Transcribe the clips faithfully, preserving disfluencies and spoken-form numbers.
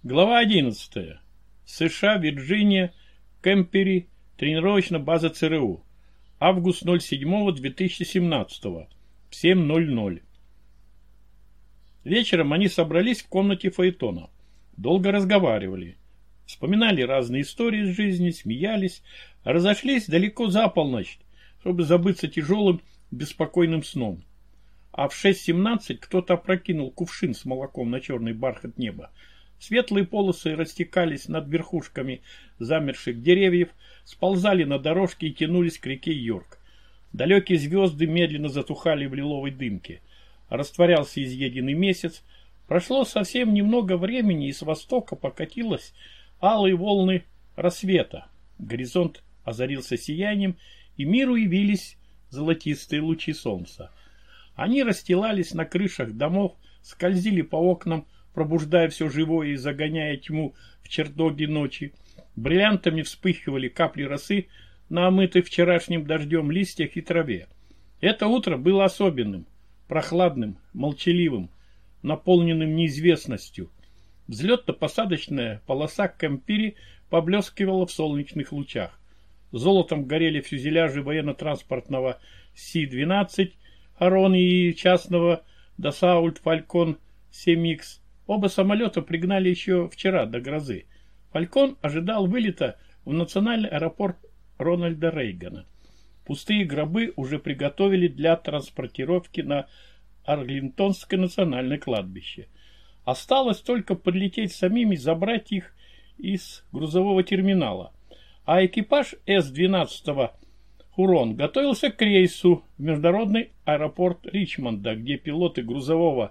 Глава одиннадцатая. США, Вирджиния, Кемпери, тренировочная база ЦРУ. Август седьмого две тысячи семнадцатого. В семь ноль ноль. Вечером они собрались в комнате фаэтона. Долго разговаривали. Вспоминали разные истории из жизни, смеялись, разошлись далеко за полночь, чтобы забыться тяжелым, беспокойным сном. А в шесть семнадцать кто-то опрокинул кувшин с молоком на черный бархат неба. Светлые полосы растекались над верхушками замерших деревьев, сползали на дорожке и тянулись к реке Йорк. Далекие звезды медленно затухали в лиловой дымке. Растворялся изъеденный месяц. Прошло совсем немного времени, и с востока покатилось алые волны рассвета. Горизонт озарился сиянием, и миру явились золотистые лучи солнца. Они расстилались на крышах домов, скользили по окнам, пробуждая все живое и загоняя тьму в чертоги ночи. Бриллиантами вспыхивали капли росы на омытых вчерашним дождем листьях и траве. Это утро было особенным, прохладным, молчаливым, наполненным неизвестностью. Взлетно-посадочная полоса Кемпери поблескивала в солнечных лучах. Золотом горели фюзеляжи военно-транспортного Си двенадцать Арон и частного Дасаульт Фалькон семь икс. Оба самолета пригнали еще вчера до грозы. Фалькон ожидал вылета в национальный аэропорт Рональда Рейгана. Пустые гробы уже приготовили для транспортировки на Арлингтонское национальное кладбище. Осталось только подлететь самим и забрать их из грузового терминала. А экипаж Эс двенадцать Хурон готовился к рейсу в международный аэропорт Ричмонда, где пилоты грузового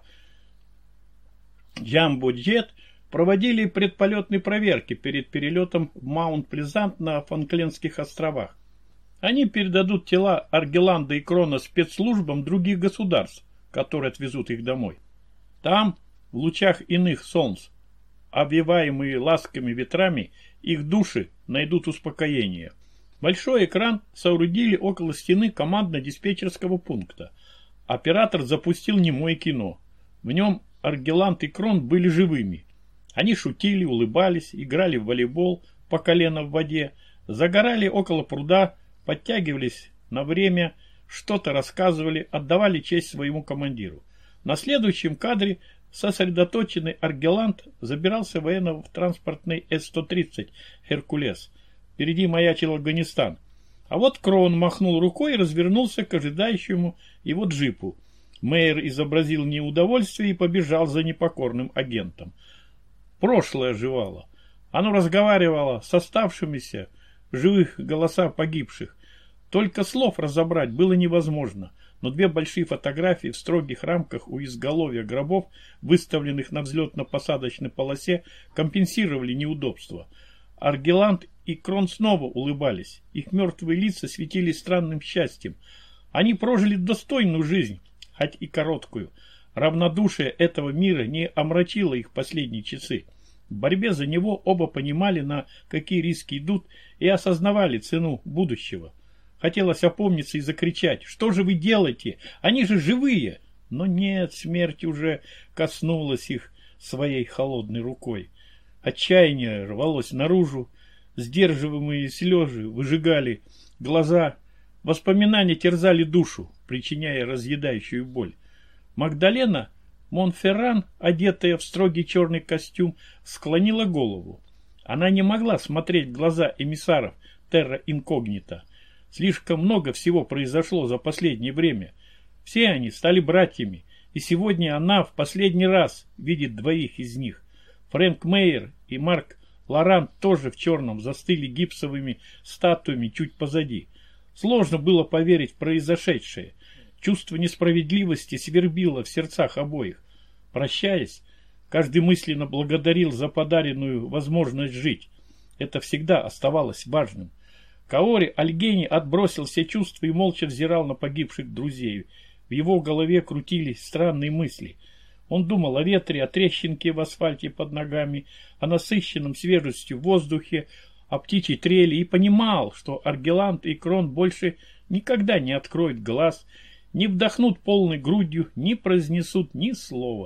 Джамбо-джет проводили предполетные проверки перед перелетом в Маунт-Плезант на Фолклендских островах. Они передадут тела Аргеланда и Крона спецслужбам других государств, которые отвезут их домой. Там, в лучах иных солнц, обвиваемые ласками ветрами, их души найдут успокоение. Большой экран соорудили около стены командно-диспетчерского пункта. Оператор запустил немое кино. В нем Аргеланд и Крон были живыми. Они шутили, улыбались, играли в волейбол по колено в воде, загорали около пруда, подтягивались на время, что-то рассказывали, отдавали честь своему командиру. На следующем кадре сосредоточенный Аргеланд забирался в военно-транспортный Эс сто тридцать «Геркулес». Впереди маячил Афганистан. А вот Крон махнул рукой и развернулся к ожидающему его джипу. Мейер изобразил неудовольствие и побежал за непокорным агентом. Прошлое оживало. Оно разговаривало с оставшимися в живых голосах погибших. Только слов разобрать было невозможно, но две большие фотографии в строгих рамках у изголовья гробов, выставленных на взлетно-посадочной полосе, компенсировали неудобства. Аргеланд и Крон снова улыбались. Их мертвые лица светились странным счастьем. Они прожили достойную жизнь, хоть и короткую. Равнодушие этого мира не омрачило их последние часы. В борьбе за него оба понимали, на какие риски идут, и осознавали цену будущего. Хотелось опомниться и закричать: «Что же вы делаете? Они же живые!» Но нет, смерть уже коснулась их своей холодной рукой. Отчаяние рвалось наружу, сдерживаемые слезы выжигали глаза, воспоминания терзали душу, причиняя разъедающую боль. Магдалена Монферран, одетая в строгий черный костюм, склонила голову. Она не могла смотреть в глаза эмиссаров Терра Инкогнита. Слишком много всего произошло за последнее время. Все они стали братьями, и сегодня она в последний раз видит двоих из них. Фрэнк Мейер и Марк Лоран тоже в черном застыли гипсовыми статуями чуть позади. Сложно было поверить в произошедшее. Чувство несправедливости свербило в сердцах обоих. Прощаясь, каждый мысленно благодарил за подаренную возможность жить. Это всегда оставалось важным. Каори Альгени отбросил все чувства и молча взирал на погибших друзей. В его голове крутились странные мысли. Он думал о ветре, о трещинке в асфальте под ногами, о насыщенном свежестью воздухе, о птичьей трели и понимал, что Аргеланд и Крон больше никогда не откроют глаз, не вдохнут полной грудью, не произнесут ни слова.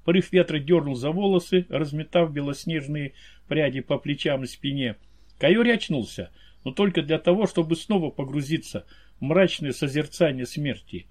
Порыв ветра дернул за волосы, разметав белоснежные пряди по плечам и спине. Кайори очнулся, но только для того, чтобы снова погрузиться в мрачное созерцание смерти.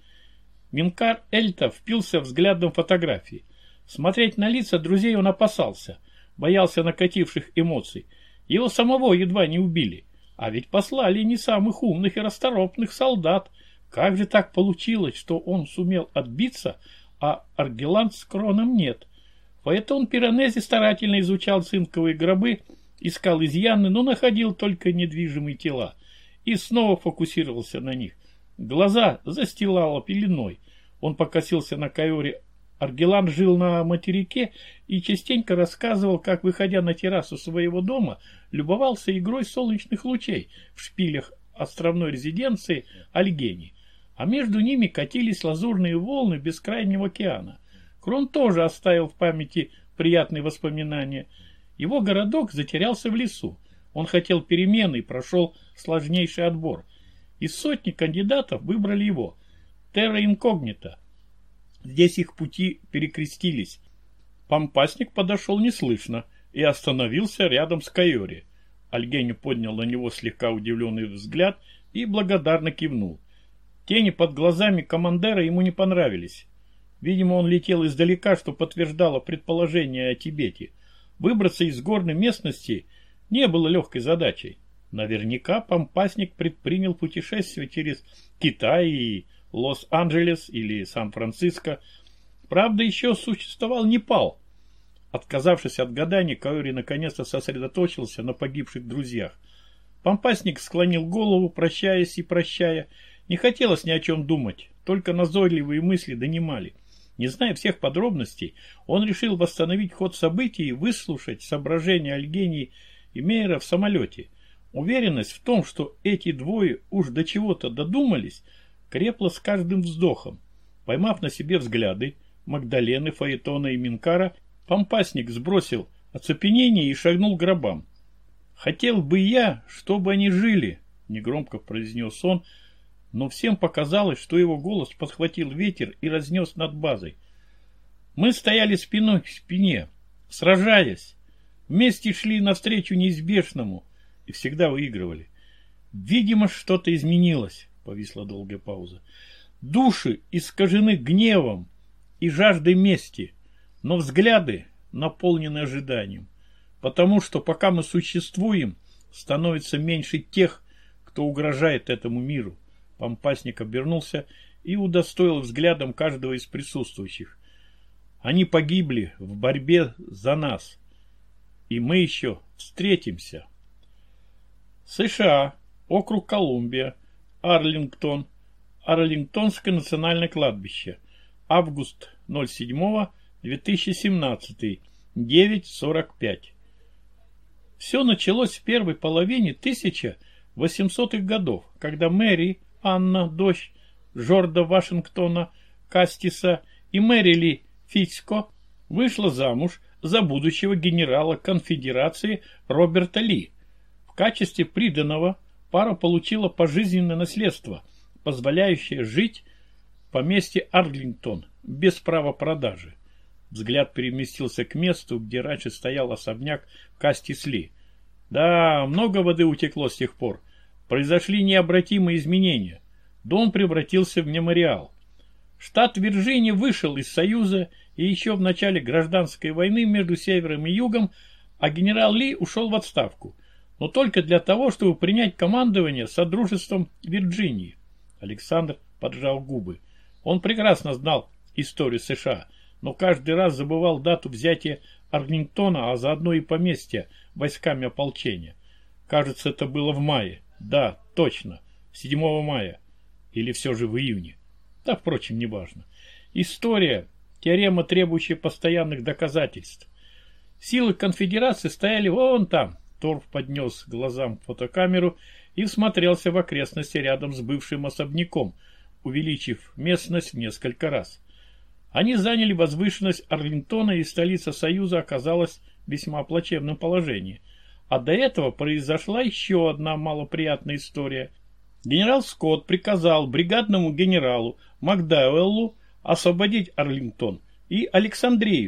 Минкар Эльта впился взглядом в фотографии. Смотреть на лица друзей он опасался, боялся накативших эмоций. Его самого едва не убили. А ведь послали не самых умных и расторопных солдат. Как же так получилось, что он сумел отбиться, а Аргелан с Кроном нет? Поэтому Пиранези старательно изучал цинковые гробы, искал изъяны, но находил только недвижимые тела. И снова фокусировался на них. Глаза застилало пеленой. Он покосился на Кайори. Аргелан жил на материке и частенько рассказывал, как, выходя на террасу своего дома, любовался игрой солнечных лучей в шпилях островной резиденции Альгени. А между ними катились лазурные волны бескрайнего океана. Крон тоже оставил в памяти приятные воспоминания. Его городок затерялся в лесу. Он хотел перемены и прошел сложнейший отбор. Из сотни кандидатов выбрали его. Терра инкогнита. Здесь их пути перекрестились. Помпасник подошел неслышно и остановился рядом с Кайори. Альгени поднял на него слегка удивленный взгляд и благодарно кивнул. Тени под глазами командира ему не понравились. Видимо, он летел издалека, что подтверждало предположение о Тибете. Выбраться из горной местности не было легкой задачей. Наверняка Помпасник предпринял путешествие через Китай и Лос-Анджелес или Сан-Франциско. Правда, еще существовал Непал. Отказавшись от гаданий, Кайори наконец-то сосредоточился на погибших друзьях. Помпасник склонил голову, прощаясь и прощая. Не хотелось ни о чем думать, только назойливые мысли донимали. Не зная всех подробностей, он решил восстановить ход событий и выслушать соображения Альгени и Мейера в самолете. Уверенность в том, что эти двое уж до чего-то додумались, крепла с каждым вздохом. Поймав на себе взгляды Магдалены, Фаэтона и Минкара, Помпасник сбросил оцепенение и шагнул к гробам. «Хотел бы я, чтобы они жили», — негромко произнес он, но всем показалось, что его голос подхватил ветер и разнес над базой. Мы стояли спиной к спине, сражаясь, вместе шли навстречу неизбежному и всегда выигрывали. Видимо, что-то изменилось. Повисла долгая пауза. Души искажены гневом и жаждой мести, но взгляды наполнены ожиданием, потому что пока мы существуем, становится меньше тех, кто угрожает этому миру. Помпасник обернулся и удостоил взглядом каждого из присутствующих. Они погибли в борьбе за нас, и мы еще встретимся. США, округ Колумбия, Арлингтон, Арлингтонское национальное кладбище. Август седьмого две тысячи семнадцатого, девять сорок пять. Все началось в первой половине тысяча восьмисотых годов, когда Мэри, Анна, дочь Джорджа Вашингтона Кастиса и Мэри Ли Фицко вышла замуж за будущего генерала конфедерации Роберта Ли. В качестве приданого пара получила пожизненное наследство, позволяющее жить в поместье Арлингтон без права продажи. Взгляд переместился к месту, где раньше стоял особняк Кастис Ли. Да, много воды утекло с тех пор. Произошли необратимые изменения. Дом превратился в мемориал. Штат Вирджиния вышел из Союза, и еще в начале гражданской войны между Севером и Югом, а генерал Ли ушел в отставку. Но только для того, чтобы принять командование Содружеством Вирджинии. Александр поджал губы. Он прекрасно знал историю США, но каждый раз забывал дату взятия Арлингтона, а заодно и поместья войсками ополчения. Кажется, это было в мае. Да, точно, седьмого мая. Или все же в июне. Да, впрочем, неважно. История, теорема, требующая постоянных доказательств. Силы конфедерации стояли вон там. Торф поднес глазам фотокамеру и всмотрелся в окрестности рядом с бывшим особняком, увеличив местность в несколько раз. Они заняли возвышенность Арлингтона, и столица Союза оказалась в весьма плачевном положении. А до этого произошла еще одна малоприятная история. Генерал Скотт приказал бригадному генералу Макдауэллу освободить Арлингтон и Александрию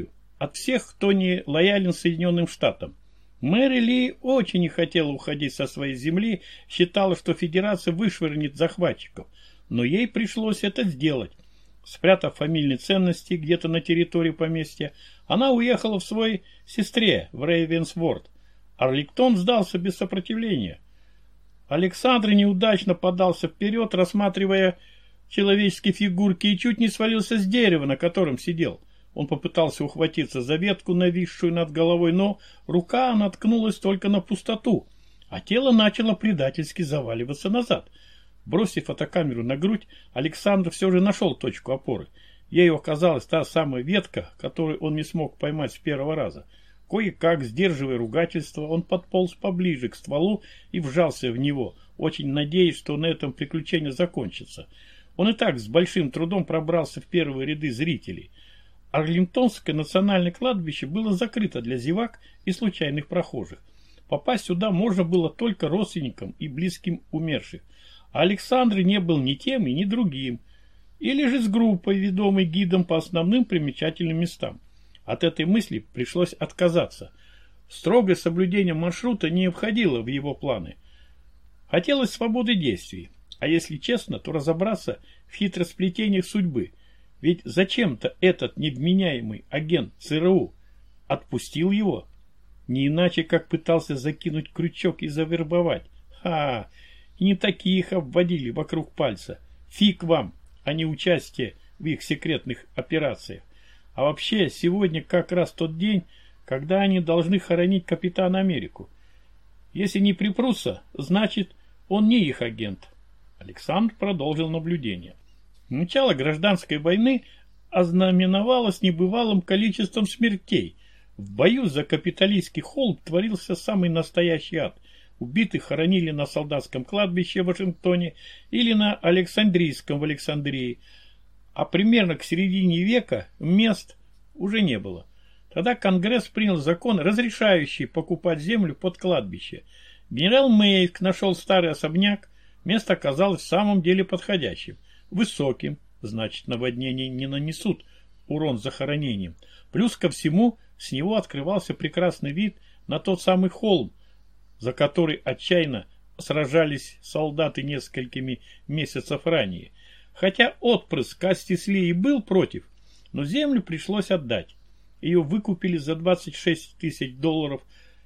от всех, кто не лоялен Соединенным Штатам. Мэри Ли очень не хотела уходить со своей земли, считала, что Федерация вышвырнет захватчиков, но ей пришлось это сделать. Спрятав фамильные ценности где-то на территории поместья, она уехала в своей сестре в Рейвенсворт. Арлингтон сдался без сопротивления. Александр неудачно подался вперед, рассматривая человеческие фигурки, и чуть не свалился с дерева, на котором сидел. Он попытался ухватиться за ветку, нависшую над головой, но рука наткнулась только на пустоту, а тело начало предательски заваливаться назад. Бросив фотокамеру на грудь, Александр все же нашел точку опоры. Ею оказалась та самая ветка, которую он не смог поймать с первого раза. Кое-как, сдерживая ругательство, он подполз поближе к стволу и вжался в него, очень надеясь, что на этом приключение закончится. Он и так с большим трудом пробрался в первые ряды зрителей. Арлингтонское национальное кладбище было закрыто для зевак и случайных прохожих. Попасть сюда можно было только родственникам и близким умерших. А Александр не был ни тем и ни другим. Или же с группой, ведомой гидом по основным примечательным местам. От этой мысли пришлось отказаться. Строгое соблюдение маршрута не входило в его планы. Хотелось свободы действий. А если честно, то разобраться в хитросплетениях судьбы. Ведь зачем-то этот невменяемый агент ЦРУ отпустил его. Не иначе, как пытался закинуть крючок и завербовать. Ха! И не таких обводили вокруг пальца. Фиг вам, а не участие в их секретных операциях. А вообще, сегодня как раз тот день, когда они должны хоронить капитана Америку. Если не припрутся, значит, он не их агент. Александр продолжил наблюдение. Начало гражданской войны ознаменовалось небывалым количеством смертей. В бою за капитолийский холм творился самый настоящий ад. Убитых хоронили на солдатском кладбище в Вашингтоне или на Александрийском в Александрии. А примерно к середине века мест уже не было. Тогда Конгресс принял закон, разрешающий покупать землю под кладбище. Генерал Мейк нашел старый особняк. Место оказалось в самом деле подходящим. Высоким, значит, наводнения не нанесут урон захоронением. Плюс ко всему, с него открывался прекрасный вид на тот самый холм, за который отчаянно сражались солдаты несколькими месяцев ранее. Хотя отпрыск Кастислии был против, но землю пришлось отдать. Ее выкупили за двадцать шесть тысяч долларов,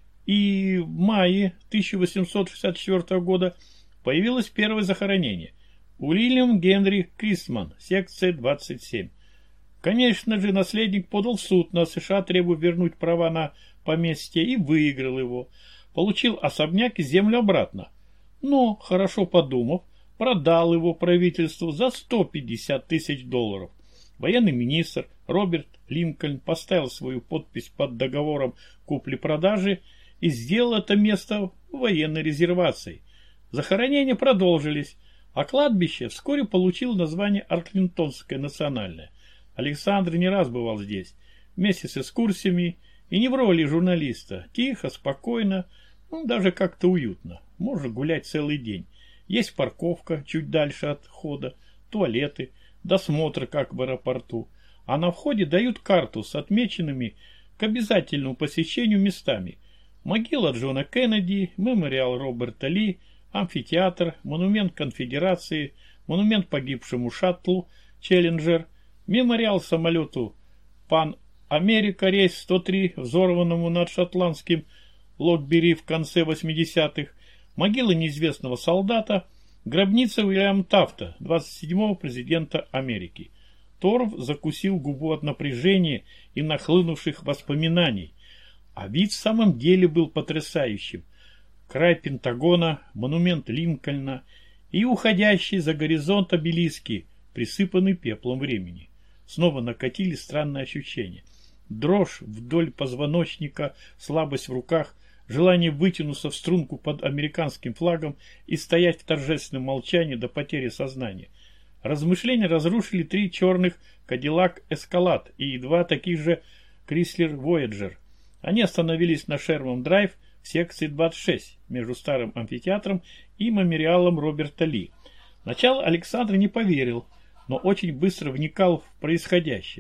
и в мае тысяча восемьсот шестьдесят четвёртого года появилось первое захоронение. Уильям Генри Кристман, секция двадцать семь. Конечно же, наследник подал в суд на США, требуя вернуть права на поместье, и выиграл его. Получил особняк и землю обратно. Но, хорошо подумав, продал его правительству за сто пятьдесят тысяч долларов. Военный министр Роберт Линкольн поставил свою подпись под договором купли-продажи и сделал это место военной резервацией. Захоронения продолжились, а кладбище вскоре получило название Арлингтонское национальное. Александр не раз бывал здесь, вместе с экскурсиями, и не в роли журналиста. Тихо, спокойно, ну, даже как-то уютно. Можно гулять целый день. Есть парковка чуть дальше от входа, туалеты, досмотр, как в аэропорту. А на входе дают карту с отмеченными к обязательному посещению местами. Могила Джона Кеннеди, мемориал Роберта Ли, амфитеатр, монумент Конфедерации, монумент погибшему шаттлу Челленджер, мемориал самолету Пан Америка рейс сто три, взорванному над шотландским Локбери в конце восьмидесятых, могила неизвестного солдата, гробница Уильяма Тафта, двадцать седьмого президента Америки. Торв закусил губу от напряжения и нахлынувших воспоминаний. А вид в самом деле был потрясающим. Край Пентагона, монумент Линкольна и уходящие за горизонт обелиски, присыпанный пеплом времени. Снова накатили странные ощущения. Дрожь вдоль позвоночника, слабость в руках, желание вытянуться в струнку под американским флагом и стоять в торжественном молчании до потери сознания. Размышления разрушили три черных Кадиллак Эскалад и два таких же Крислер Вояджер. Они остановились на Шерман-драйв в секции двадцать шесть между старым амфитеатром и мемориалом Роберта Ли. Сначала Александр не поверил, но очень быстро вникал в происходящее.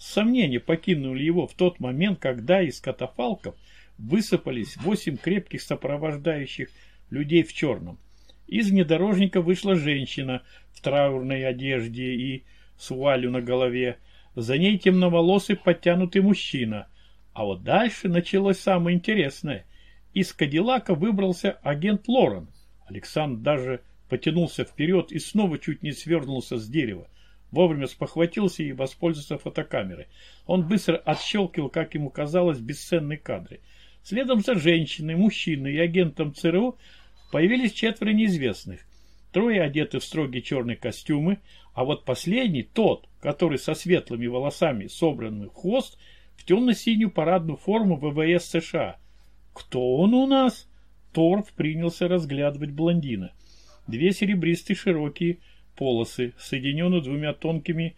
Сомнения покинули его в тот момент, когда из катафалков высыпались восемь крепких сопровождающих людей в черном. Из внедорожника вышла женщина в траурной одежде и с вуалью на голове. За ней темноволосый подтянутый мужчина. А вот дальше началось самое интересное. Из Кадиллака выбрался агент Лорен. Александр даже потянулся вперед и снова чуть не свернулся с дерева. Вовремя спохватился и воспользовался фотокамерой. Он быстро отщелкивал, как ему казалось, бесценные кадры. Следом за женщиной, мужчиной и агентом ЦРУ появились четверо неизвестных. Трое одеты в строгие черные костюмы, а вот последний, тот, который со светлыми волосами, собранными в хвост, в темно-синюю парадную форму ВВС США. «Кто он у нас?» Торф принялся разглядывать блондина. Две серебристые широкие полосы, соединенные двумя тонкими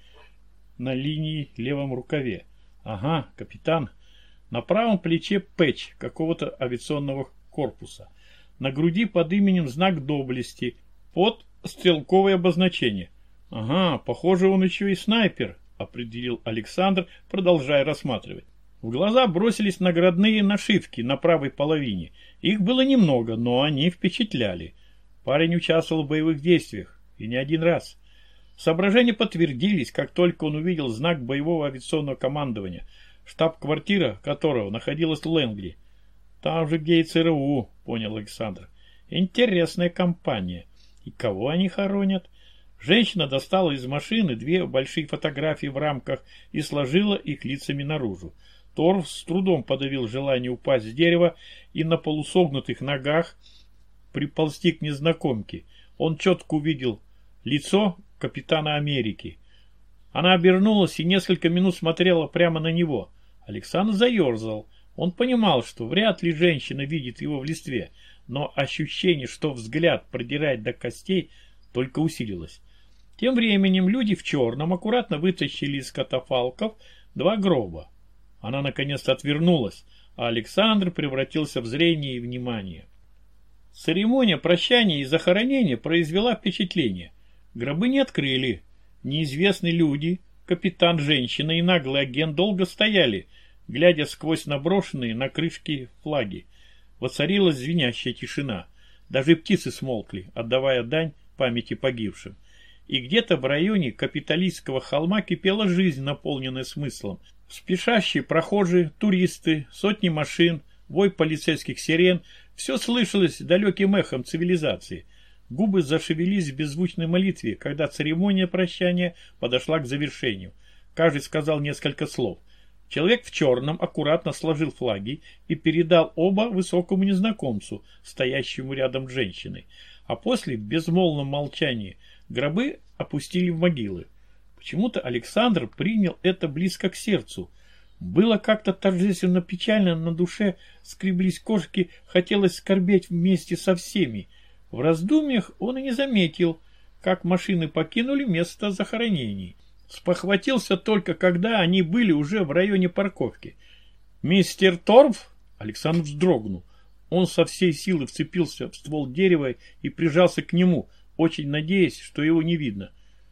на линии левом рукаве. Ага, капитан. На правом плече пэтч какого-то авиационного корпуса. На груди под именем знак доблести, под стрелковое обозначение. Ага, похоже, он еще и снайпер, определил Александр, продолжая рассматривать. В глаза бросились наградные нашивки на правой половине. Их было немного, но они впечатляли. Парень участвовал в боевых действиях, и не один раз. Соображения подтвердились, как только он увидел знак боевого авиационного командования, штаб-квартира которого находилась в Лэнгли. Там же, где и ЦРУ, понял Александр. Интересная компания. И кого они хоронят? Женщина достала из машины две большие фотографии в рамках и сложила их лицами наружу. Торф с трудом подавил желание упасть с дерева и на полусогнутых ногах приползти к незнакомке. Он четко увидел лицо капитана Америки. Она обернулась и несколько минут смотрела прямо на него. Александр заерзал. Он понимал, что вряд ли женщина видит его в листве, но ощущение, что взгляд продирает до костей, только усилилось. Тем временем люди в черном аккуратно вытащили из катафалков два гроба. Она наконец-то отвернулась, а Александр превратился в зрение и внимание. Церемония прощания и захоронения произвела впечатление. Гробы не открыли. Неизвестные люди, капитан, женщина и наглый агент долго стояли, глядя сквозь наброшенные на крышки флаги. Воцарилась звенящая тишина. Даже птицы смолкли, отдавая дань памяти погибшим. И где-то в районе Капитолийского холма кипела жизнь, наполненная смыслом. Спешащие прохожие, туристы, сотни машин, вой полицейских сирен — все слышалось далеким эхом цивилизации. Губы зашевелились в беззвучной молитве, когда церемония прощания подошла к завершению. Каждый сказал несколько слов. Человек в черном аккуратно сложил флаги и передал оба высокому незнакомцу, стоящему рядом с женщиной. А после, в безмолвном молчании, гробы опустили в могилы. Почему-то Александр принял это близко к сердцу. Было как-то торжественно печально, на душе скреблись кошки, хотелось скорбеть вместе со всеми. В раздумьях он и не заметил, как машины покинули место захоронений. Спохватился только, когда они были уже в районе парковки. «Мистер Торф?» Александр вздрогнул. Он со всей силы вцепился в ствол дерева и прижался к нему, очень надеясь, что его не видно.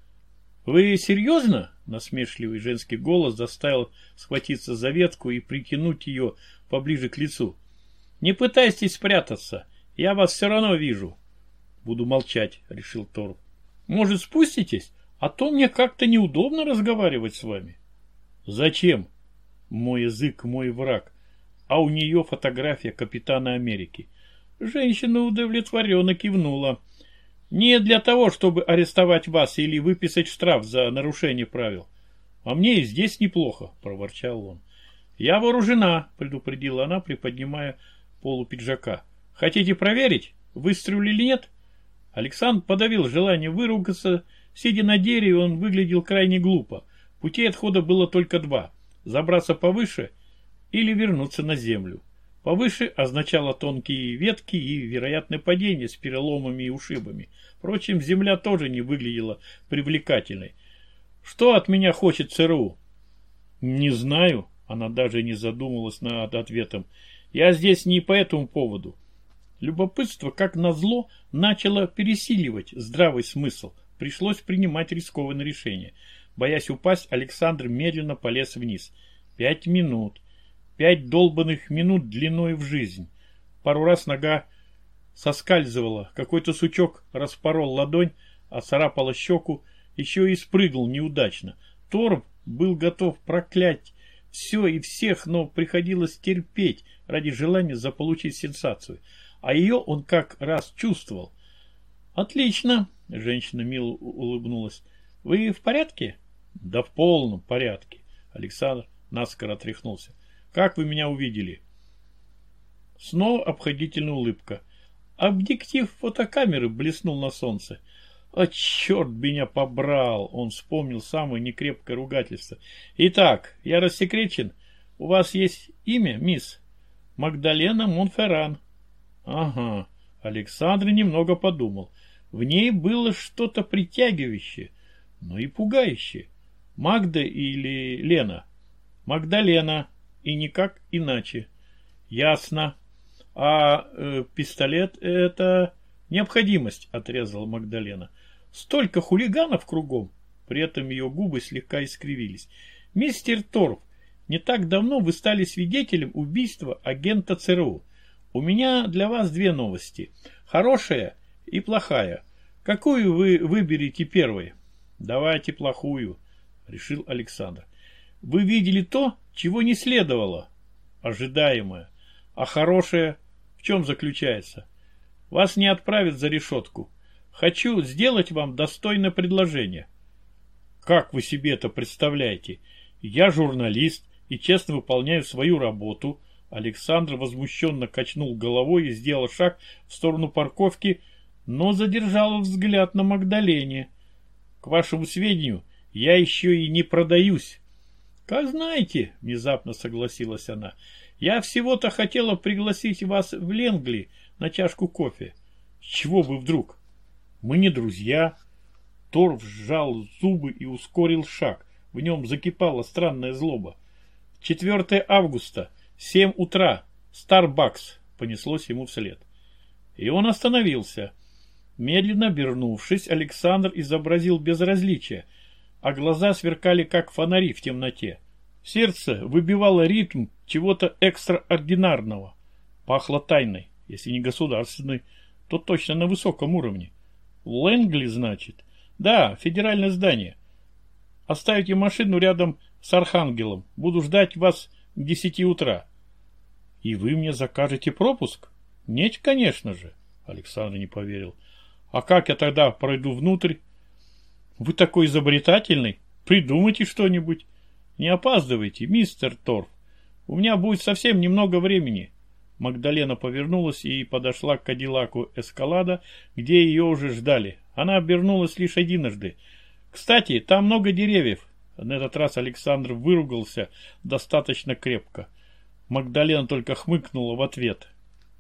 «Вы серьезно?» Насмешливый женский голос заставил схватиться за ветку и притянуть ее поближе к лицу. «Не пытайтесь спрятаться, я вас все равно вижу». «Буду молчать», — решил Торф. «Может, спуститесь? А то мне как-то неудобно разговаривать с вами». «Зачем?» «Мой язык, мой враг. А у нее фотография капитана Америки». Женщина удовлетворенно кивнула. «Не для того, чтобы арестовать вас или выписать штраф за нарушение правил. А мне и здесь неплохо», — проворчал он. «Я вооружена», — предупредила она, приподнимая полу пиджака. «Хотите проверить, выстрелили или нет?» Александр подавил желание выругаться. Сидя на дереве, он выглядел крайне глупо. Путей отхода было только два — забраться повыше или вернуться на землю. Повыше означало тонкие ветки и вероятное падение с переломами и ушибами. Впрочем, земля тоже не выглядела привлекательной. «Что от меня хочет ЦРУ?» «Не знаю», — она даже не задумалась над ответом. «Я здесь не по этому поводу». Любопытство, как назло, начало пересиливать здравый смысл. Пришлось принимать рискованное решение. Боясь упасть, Александр медленно полез вниз. Пять минут. Пять долбанных минут длиной в жизнь. Пару раз нога соскальзывала. Какой-то сучок распорол ладонь, оцарапала щеку, еще и спрыгнул неудачно. Торв был готов проклять все и всех, но приходилось терпеть ради желания заполучить сенсацию. А ее он как раз чувствовал. «Отлично!» — женщина мило улыбнулась. «Вы в порядке?» «Да в полном порядке!» Александр наскоро отряхнулся. «Как вы меня увидели?» Снова обходительная улыбка. Объектив фотокамеры блеснул на солнце. «А черт меня побрал!» Он вспомнил самое некрепкое ругательство. «Итак, я рассекречен. У вас есть имя, мисс?» «Магдалена Монферран». «Ага». Александр немного подумал. В ней было что-то притягивающее, но и пугающее. Магда или Лена? Магдалена. И никак иначе. Ясно. А э, пистолет — это необходимость, отрезала Магдалена. Столько хулиганов кругом. При этом ее губы слегка искривились. Мистер Торф, не так давно вы стали свидетелем убийства агента ЦРУ. У меня для вас две новости. Хорошая и плохая. Какую вы выберете первой? Давайте плохую, решил Александр. Вы видели то, чего не следовало. Ожидаемое. А хорошее в чем заключается? Вас не отправят за решетку. Хочу сделать вам достойное предложение. Как вы себе это представляете? Я журналист и честно выполняю свою работу. Александр возмущенно качнул головой и сделал шаг в сторону парковки, но задержал взгляд на Магдалене. К вашему сведению, я еще и не продаюсь. Как знаете, внезапно согласилась она, я всего-то хотела пригласить вас в Ленгли на чашку кофе. С чего бы вдруг? Мы не друзья. Торф сжал зубы и ускорил шаг. В нем закипала странная злоба. четвёртого августа, семь утра, Старбакс, понеслось ему вслед. И он остановился. Медленно обернувшись, Александр изобразил безразличие, а глаза сверкали, как фонари в темноте. Сердце выбивало ритм чего-то экстраординарного. Пахло тайной, если не государственной, то точно на высоком уровне. Лэнгли, значит? Да, федеральное здание. Оставите машину рядом с Архангелом. Буду ждать вас к десяти утра. И вы мне закажете пропуск? Нет, конечно же. Александр не поверил. А как я тогда пройду внутрь? Вы такой изобретательный. Придумайте что-нибудь. Не опаздывайте, мистер Торф. У меня будет совсем немного времени. Магдалена повернулась и подошла к Кадиллаку Эскалада, где ее уже ждали. Она обернулась лишь единожды. Кстати, там много деревьев. На этот раз Александр выругался достаточно крепко. Магдалена только хмыкнула в ответ.